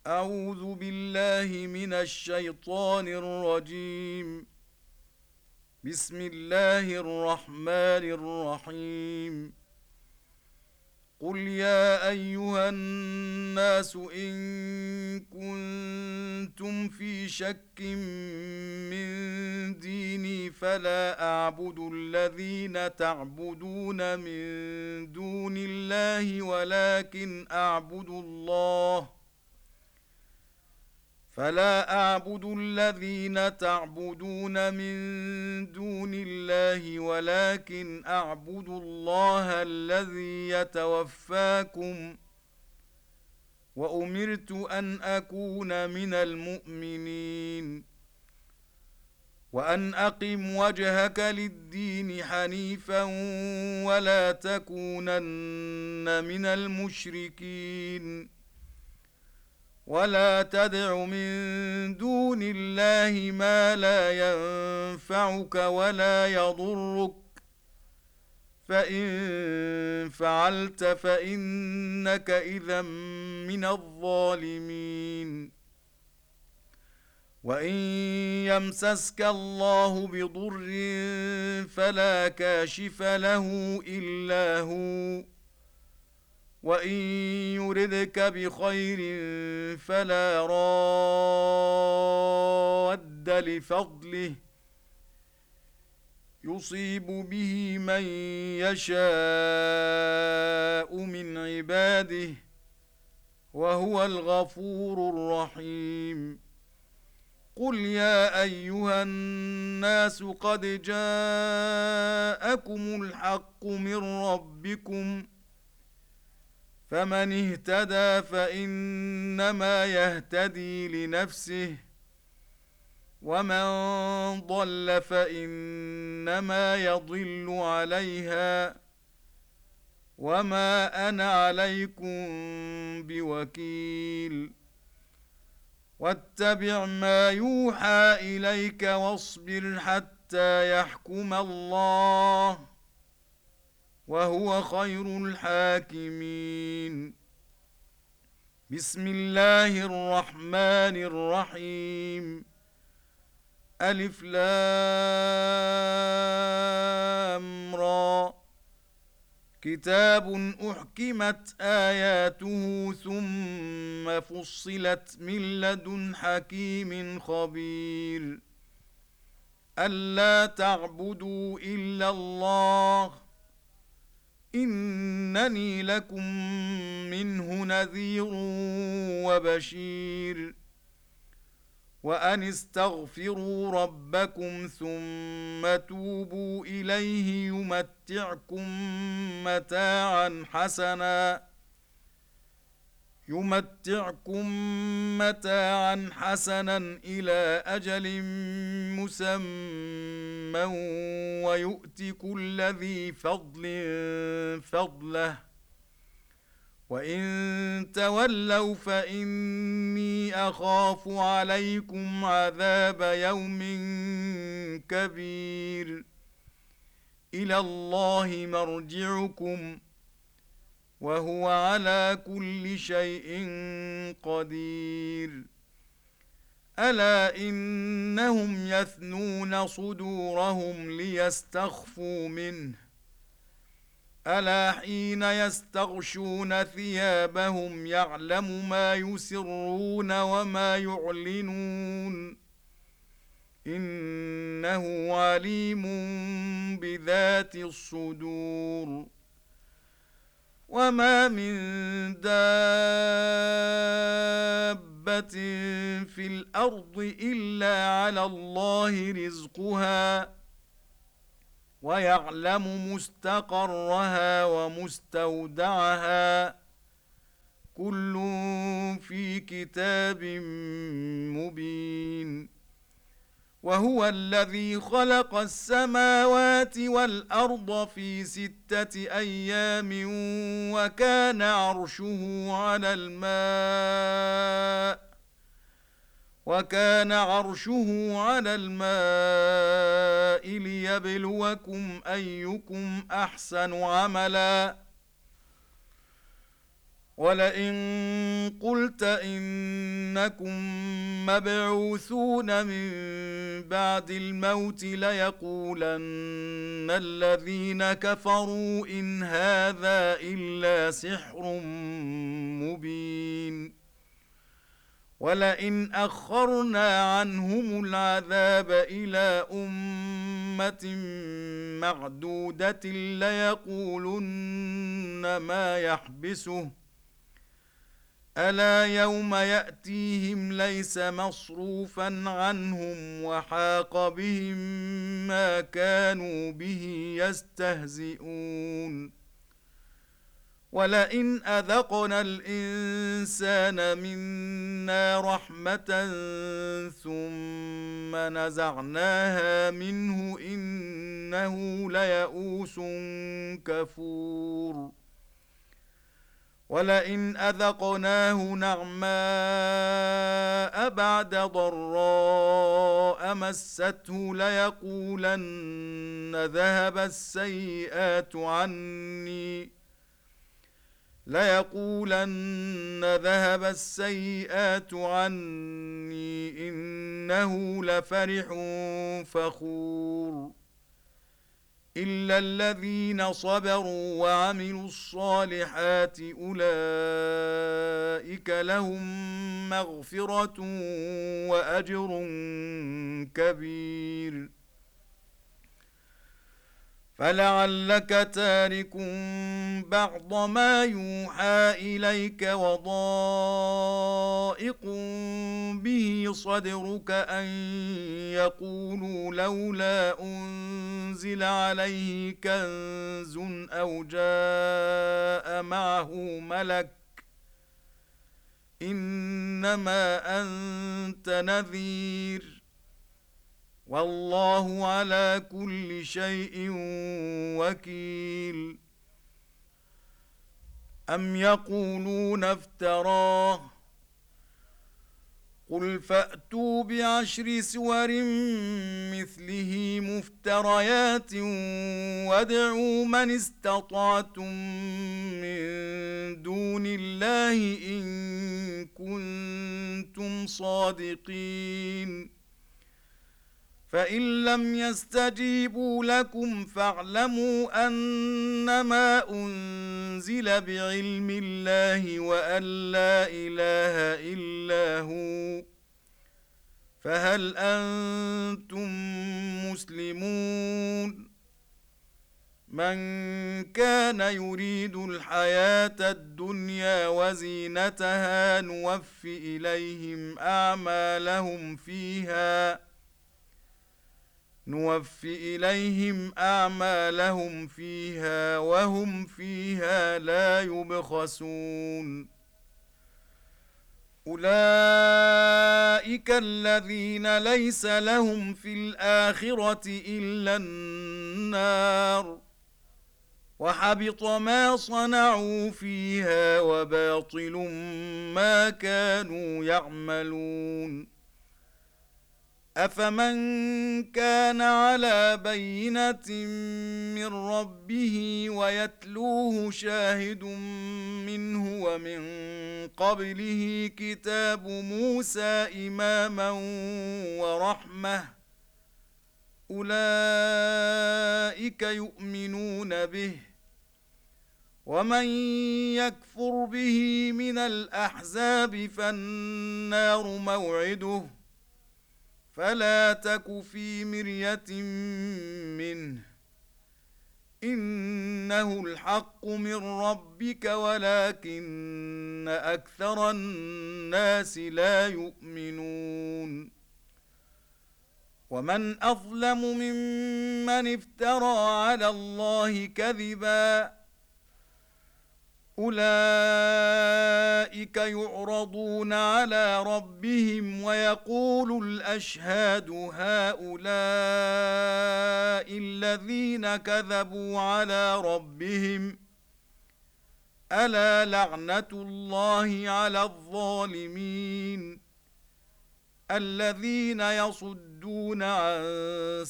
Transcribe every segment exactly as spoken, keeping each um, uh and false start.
أعوذ بالله من الشيطان الرجيم. بسم الله الرحمن الرحيم. قل يا أيها الناس إن كنتم في شك من ديني فلا أعبد الذين تعبدون من دون الله ولكن أعبد الله فلا أعبد الذين تعبدون من دون الله ولكن أعبد الله الذي يتوفاكم وأمرت أن أكون من المؤمنين وأن أقم وجهك للدين حنيفا ولا تكونن من المشركين ولا تدع من دون الله ما لا ينفعك ولا يضرك فإن فعلت فإنك إذا من الظالمين وإن يمسسك الله بضر فلا كاشف له إلا هو وإن يردك بخير فلا راد لفضله يصيب به من يشاء من عباده وهو الغفور الرحيم. قل يا أيها الناس قد جاءكم الحق من ربكم فمن اهتدى فإنما يهتدي لنفسه ومن ضل فإنما يضل عليها وما أنا عليكم بوكيل واتبع ما يوحى إليك واصبر حتى يحكم الله وهو خير الحاكمين. بسم الله الرحمن الرحيم. ألف لام را كتاب أحكمت آياته ثم فصلت من لدن حكيم خبير ألا تعبدوا إلا الله إنني لكم منه نذير وبشير وأن استغفروا ربكم ثم توبوا إليه يمتعكم متاعا حسنا يمتعكم متاعا حسنا إلى أجل مسمى ويؤت كل ذي فضل فضله وإن تولوا فإني أخاف عليكم عذاب يوم كبير إلى الله مرجعكم وهو على كل شيء قدير ألا إنهم يثنون صدورهم ليستخفوا منه ألا حين يستغشون ثيابهم يعلم ما يسرون وما يعلنون إنه عليم بذات الصدور وما من دابة في الأرض إلا على الله رزقها ويعلم مستقرها ومستودعها كل في كتاب مبين وهو الذي خلق السماوات والأرض في ستة أيام وكان عرشه على الماء وكان عرشه على الماء ليبلوكم أيكم أحسن عملا ولئن قلت إنكم مبعوثون من بعد الموت ليقولن الذين كفروا إن هذا إلا سحر مبين ولئن أخرنا عنهم العذاب إلى أمة معدودة ليقولن ما يحبسه ألا يوم يأتيهم ليس مصروفا عنهم وحاق بهم ما كانوا به يستهزئون ولئن أذقنا الإنسان منا رحمة ثم نزعناها منه إنه ليئوس كفور ولئن أذقناه نعماء بعد ضراء مسته ليقولن ذهب السيئات عني ليقولن ذهب السيئات عني إنه لفرح فخور إلا الذين صبروا وعملوا الصالحات أولئك لهم مغفرة وأجر كبير فلعلك تارك بعض ما يوحى إليك وضائق به صدرك أن يقولوا لولا أنزل عليه كنز أو جاء معه ملك إنما أنت نذير والله على كل شيء وكيل أم يقولون افتراه قل فأتوا بعشر سور مثله مفتريات وادعوا من استطعتم من دون الله إن كنتم صادقين فإن لم يستجيبوا لكم فاعلموا أنما أنزل بعلم الله وأن لا إله إلا هو فهل أنتم مسلمون من كان يريد الحياة الدنيا وزينتها نوف إليهم أعمالهم فيها نوف إليهم أعمالهم فيها وهم فيها لا يبخسون أولئك الذين ليس لهم في الآخرة إلا النار وحبط ما صنعوا فيها وباطل ما كانوا يعملون أفمن كان على بينة من ربه ويتلوه شاهد منه ومن قبله كتاب موسى إماما ورحمة أولئك يؤمنون به ومن يكفر به من الأحزاب فالنار موعده فلا تك في مرية منه إنه الحق من ربك ولكن أكثر الناس لا يؤمنون ومن أظلم ممن افترى على الله كذبا أولئك يعرضون على ربهم ويقول الأشهاد هؤلاء الذين كذبوا على ربهم ألا لعنة الله على الظالمين الذين يصدون عن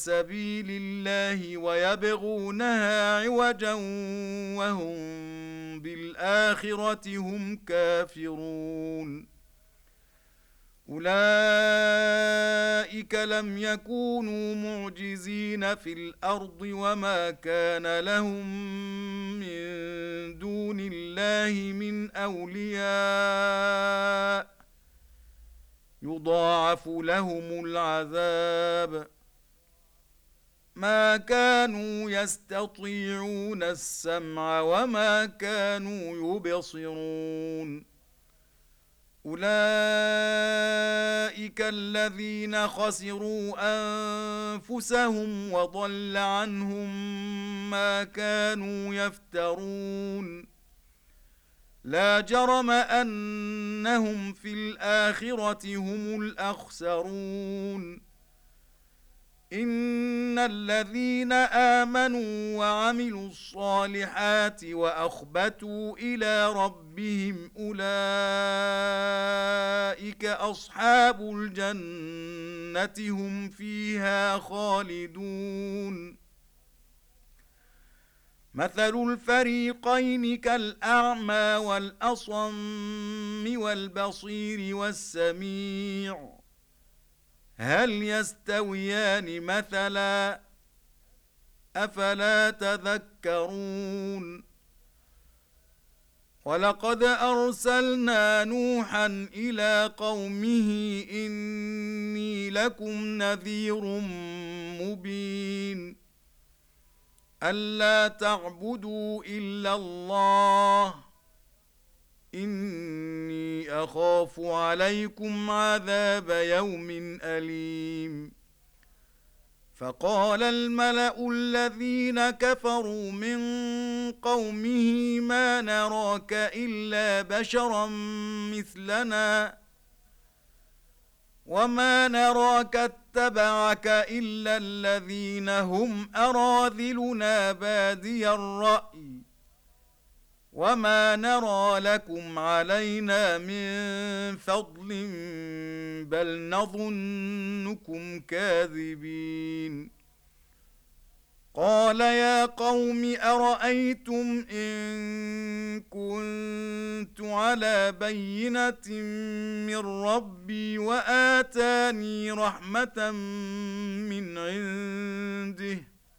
سبيل الله ويبغونها عوجا وهم بالآخرة هم كافرون أولئك لم يكونوا معجزين في الأرض وما كان لهم من دون الله من أولياء يضاعف لهم العذاب ما كانوا يستطيعون السمع وما كانوا يبصرون أولئك الذين خسروا أنفسهم وضل عنهم ما كانوا يفترون لا جرم أنهم في الآخرة هم الأخسرون إن الذين آمنوا وعملوا الصالحات وأخبتوا إلى ربهم أولئك أصحاب الجنة هم فيها خالدون مثل الفريقين كالأعمى والأصم والبصير والسميع هل يستويان مثلا أفلا تذكرون ولقد أرسلنا نوحا إلى قومه إني لكم نذير مبين ألا تعبدوا إلا الله إني أخاف عليكم عذاب يوم أليم فقال الملأ الذين كفروا من قومه ما نراك إلا بشرا مثلنا وما نراك اتبعك إلا الذين هم أراذلنا بادي الرأي وما نرى لكم علينا من فضل بل نظنكم كاذبين قال يا قوم أرأيتم إن كنت على بينة من ربي وآتاني رحمة من عنده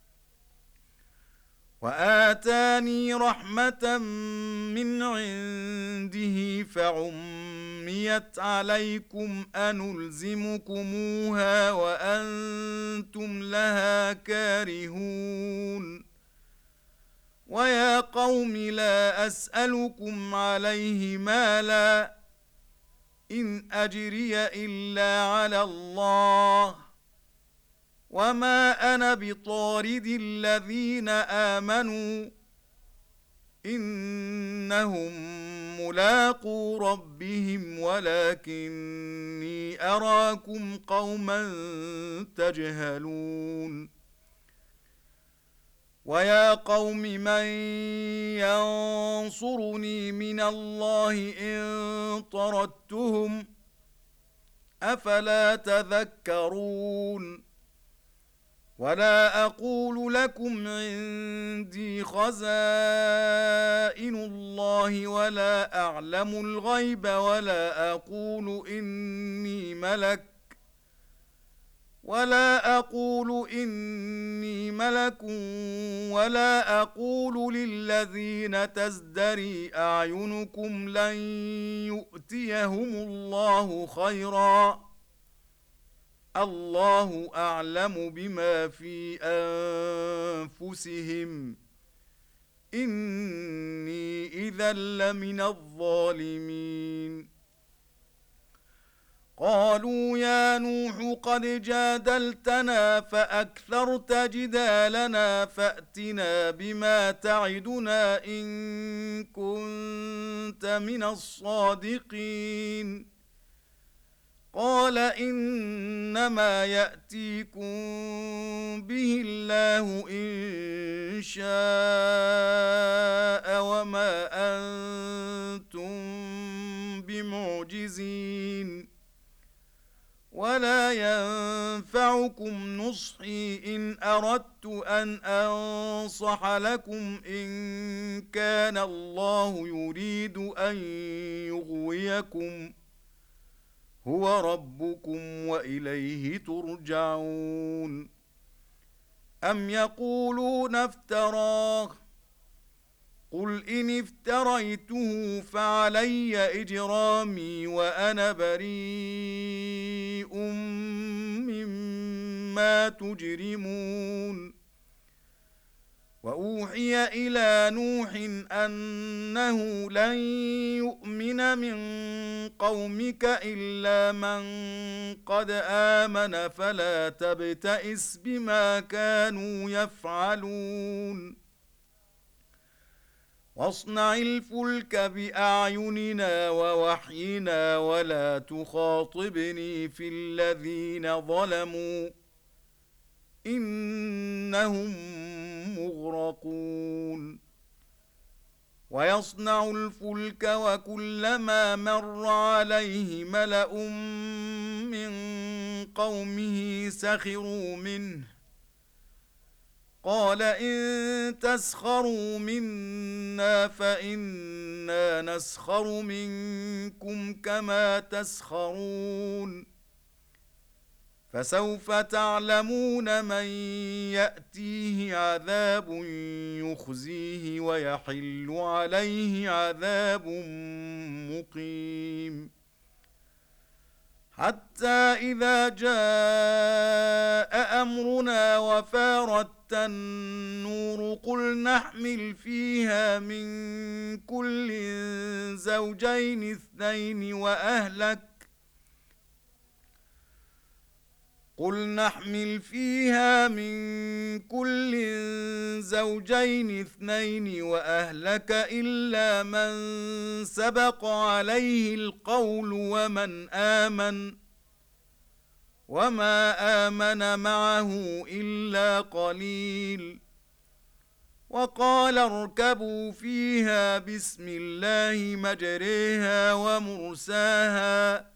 وآتاني رحمة من عنده فعميت عليكم أنلزمكموها وأنتم لها كارهون ويا قوم لا أسألكم عليه مالا إن أجري إلا على الله وما أنا بطارد الذين آمنوا إنهم ملاقو ربهم ولكني أراكم قوما تجهلون ويا قوم من ينصرني من الله إن طردتهم أفلا تذكرون ولا أقول لكم عندي خزائن الله ولا أعلم الغيب ولا أقول إني ملك ولا أقول إني ملك ولا أقول للذين تزدري أعينكم لن يؤتيهم الله خيرا الله أعلم بما في أنفسهم إني إذا لمن الظالمين قالوا يا نوح قد جادلتنا فأكثرت جدالنا فأتنا بما تعدنا إن كنت من الصادقين قال إنما يأتيكم به الله إن شاء وما أنتم بمعجزين ولا تنفعكم نصحي إن أردت أن أنصح لكم إن كان الله يريد أن يغويكم هو ربكم وإليه ترجعون. أم يقولون افتراه قل إن افتريته فعلي إجرامي وأنا بريء مما تجرمون. وأوحي إلى نوح أنه لن يؤمن من قومك إلا من قد آمن فلا تبتئس بما كانوا يفعلون. واصنع الفلك بأعيننا ووحينا ولا تخاطبني في الذين ظلموا إنهم مغرقون. ويصنع الفلك وكلما مر عليه ملأ من قومه سخروا منه قال إن تسخروا منا فإنا نسخر منكم كما تسخرون. فسوف تعلمون من يأتيه عذاب يخزيه ويحل عليه عذاب مقيم. حتى إذا جاء أمرنا وفارت النور قل نحمل فيها من كل زوجين اثنين وأهلك قل نحمل فيها من كل زوجين اثنين وأهلك إلا من سبق عليه القول ومن آمن وما آمن معه إلا قليل. وقال اركبوا فيها بسم الله مجريها ومرساها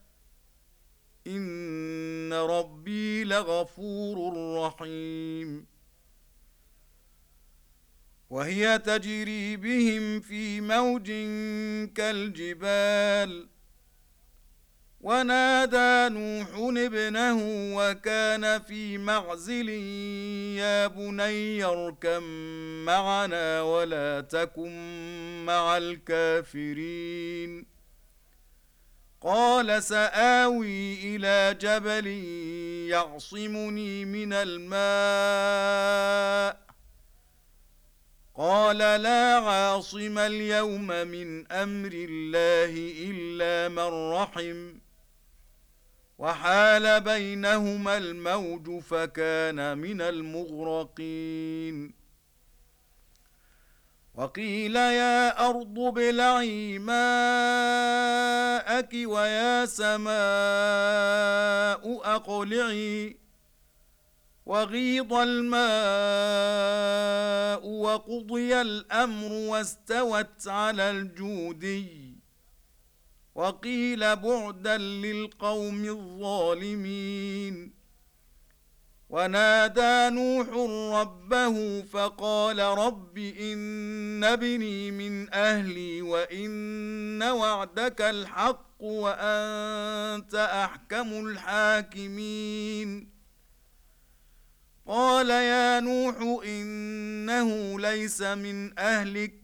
إن ربي لغفور رحيم. وهي تجري بهم في موج كالجبال ونادى نوح ابنه وكان في معزل يا بني اركب معنا ولا تكن مع الكافرين قال سآوي إلى جبل يعصمني من الماء قال لا عاصم اليوم من أمر الله إلا من رحم وحال بينهما الموج فكان من المغرقين. وقيل يا أرض ابلعي ماءك ويا سماء أقلعي وغيض الماء وقضي الأمر واستوت على الجودي وقيل بعدا للقوم الظالمين. ونادى نوح ربه فقال رب إن ابني من أهلي وإن وعدك الحق وأنت أحكم الحاكمين. قال يا نوح إنه ليس من أهلك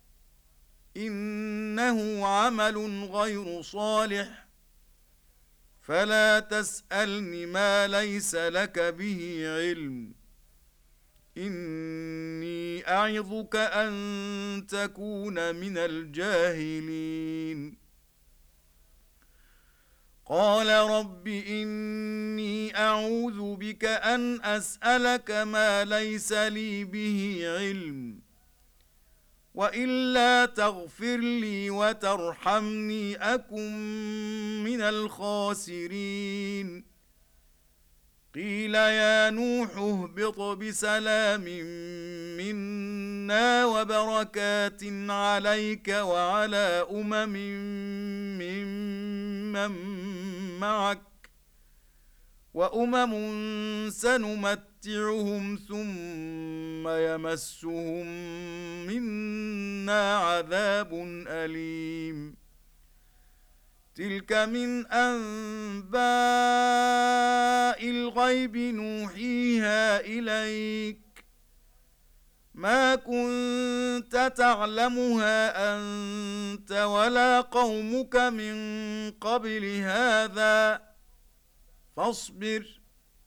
إنه عمل غير صالح فلا تسألني ما ليس لك به علم إني أعظك أن تكون من الجاهلين. قال رب إني أعوذ بك أن أسألك ما ليس لي به علم وإلا تغفر لي وترحمني أكن من الخاسرين. قيل يا نوح اهبط بسلام منا وبركات عليك وعلى أمم ممن معك وأمم سنمتعهم ثم يمسهم منا عذاب أليم تلك من أنباء الغيب نوحيها إليك ما كنت تعلمها أنت ولا قومك من قبل هذا فاصبر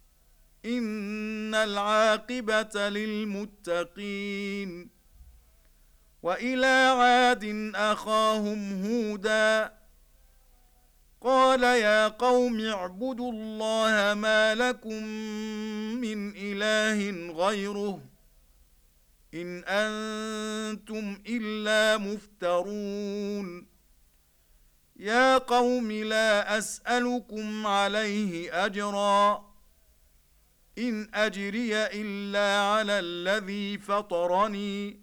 إن العاقبة للمتقين وإلى عاد أخاهم هودا قال يا قوم اعبدوا الله ما لكم من إله غيره إن أنتم إلا مفترون يا قوم لا أسألكم عليه أجرا إن أجري إلا على الذي فطرني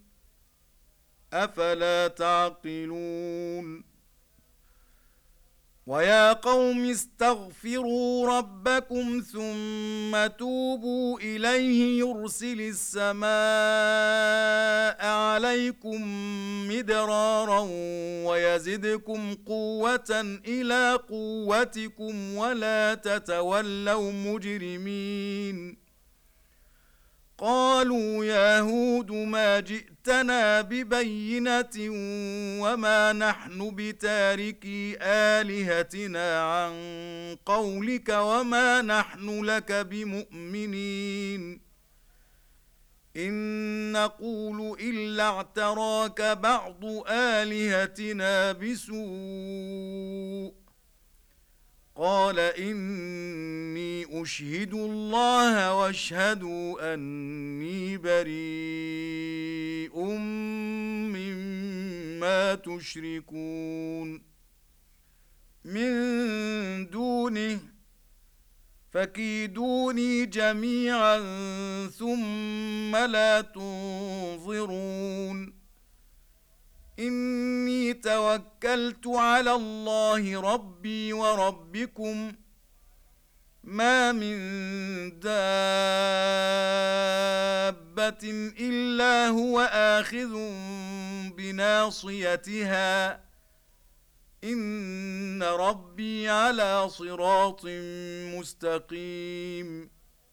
أفلا تعقلون ويا قوم استغفروا ربكم ثم توبوا إليه يرسل السماء عليكم مدرارا ويزدكم قوة إلى قوتكم ولا تتولوا مجرمين قالوا يا هود ما جئتنا ببينة وما نحن بتاركي آلهتنا عن قولك وما نحن لك بمؤمنين إن نقول إلا اعتراك بعض آلهتنا بسوء قال إني أشهد الله واشهدوا أني بريء مما تشركون من دونه فكيدوني جميعا ثم لا تنظرون إني توكلت على الله ربي وربكم ما من دابة إلا هو آخذ بناصيتها إن ربي على صراط مستقيم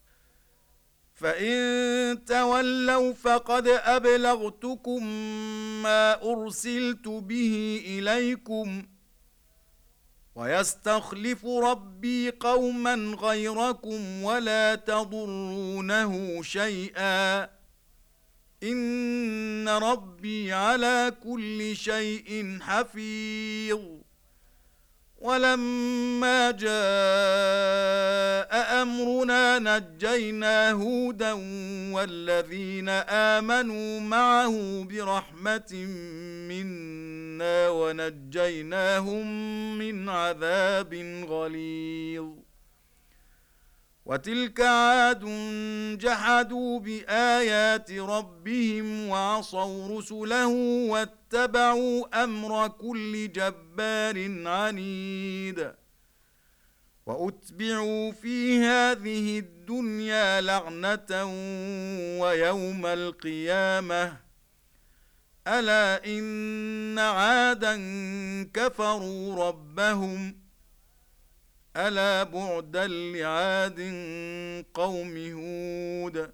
فإن تولوا فقد أبلغتكم ما أرسلت به إليكم ويستخلف ربي قوما غيركم ولا تضرونه شيئا إن ربي على كل شيء حفيظ ولما جاء أمرنا نجينا هودا والذين آمنوا معه برحمة منا ونجيناهم من عذاب غليظ وتلك عاد جحدوا بآيات ربهم وعصوا رسله واتبعوا أمر كل جبار عنيد وأتبعوا في هذه الدنيا لعنة ويوم القيامة ألا إن عادا كفروا ربهم ألا بعدا لعاد قوم هود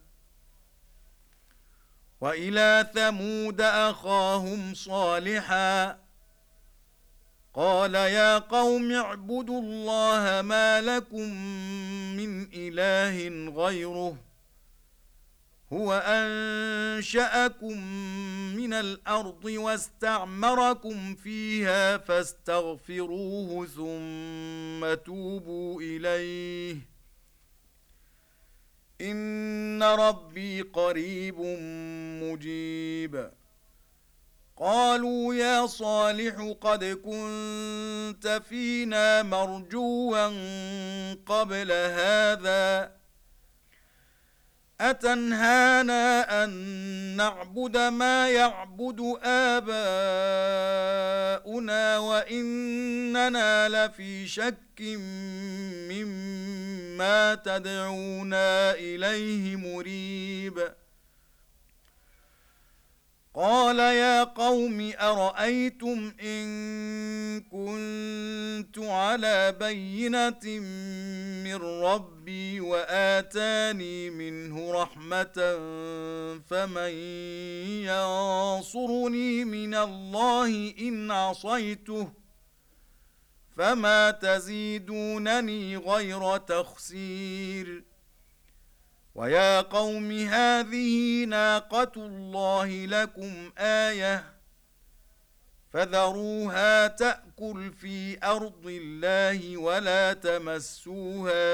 وإلى ثمود أخاهم صالحا قال يا قوم اعبدوا الله ما لكم من إله غيره هو أنشأكم من الأرض واستعمركم فيها فاستغفروه ثم توبوا إليه إن ربي قريب مجيب قالوا يا صالح قد كنت فينا مرجوا قبل هذا أتنهانا أن نعبد ما يعبد آباؤنا وإننا لفي شك مما ما تدعونا إليه مريب قال يا قوم أرأيتم إن كنت على بينة من ربي وآتاني منه رحمة فمن ينصرني من الله إن عصيته فما تزيدونني غير تخسير ويا قوم هذه ناقة الله لكم آية فذروها تأكل في أرض الله ولا تمسوها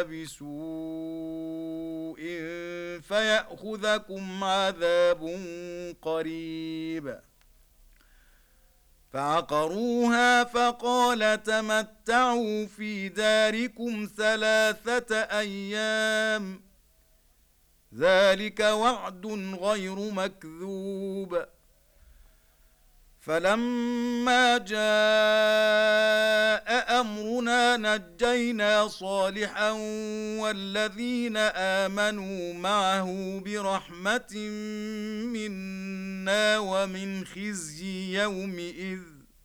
بسوء فيأخذكم عذاب قريب فعقروها فقال تمتعوا في داركم ثلاثة أيام ذلك وعد غير مكذوب فلما جاء أمرنا نجينا صالحا والذين آمنوا معه برحمة منا ومن خزي يومئذ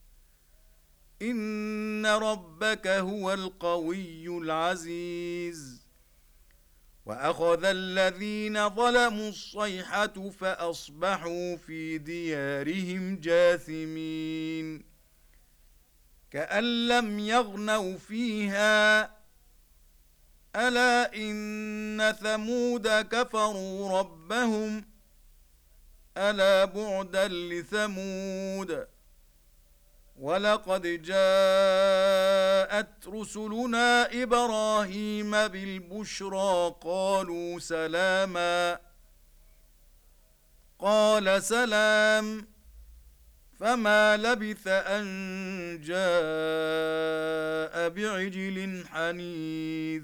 إن ربك هو القوي العزيز وأخذ الذين ظلموا الصيحة فأصبحوا في ديارهم جاثمين كأن لم يغنوا فيها ألا إن ثمود كفروا ربهم ألا بعدا لثمود ولقد جاءت رسلنا إبراهيم بالبشرى قالوا سلاما قال سلام فما لبث أن جاء بعجل حنيذ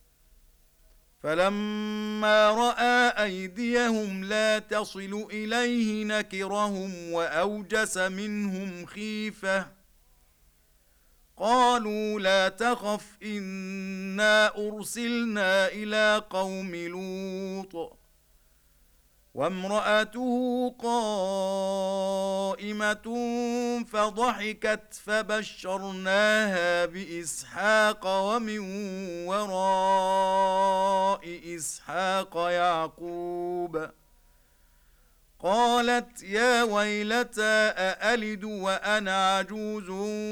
فلما رأى أيديهم لا تصل إليه نكرهم وأوجس منهم خيفة قالوا لا تخف إنا أرسلنا إلى قوم لوط وامرأته قائمة فضحكت فبشرناها بإسحاق ومن وراء إسحاق يعقوب قالت يا ويلتى أألد وأنا عجوز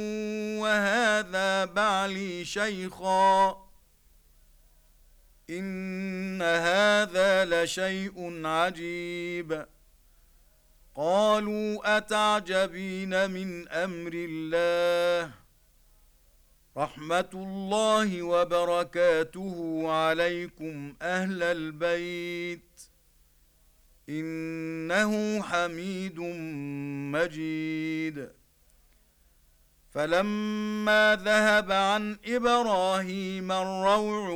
وهذا بعلي شيخا إن هذا لشيء عجيب قالوا أتعجبين من أمر الله رحمة الله وبركاته عليكم أهل البيت إنه حميد مجيد فلما ذهب عن إبراهيم الروع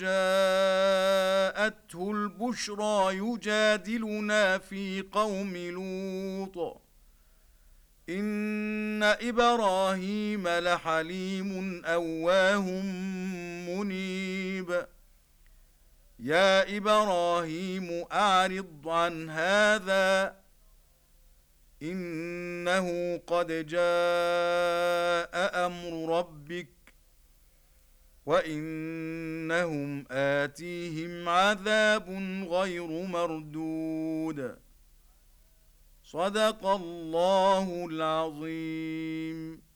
وجاءته البشرى يجادلنا في قوم لوط إن إبراهيم لحليم أواه منيب يا إبراهيم أعرض عن هذا إنه قد جاء أمر ربك وإنهم آتيهم عذاب غير مردود صدق الله العظيم.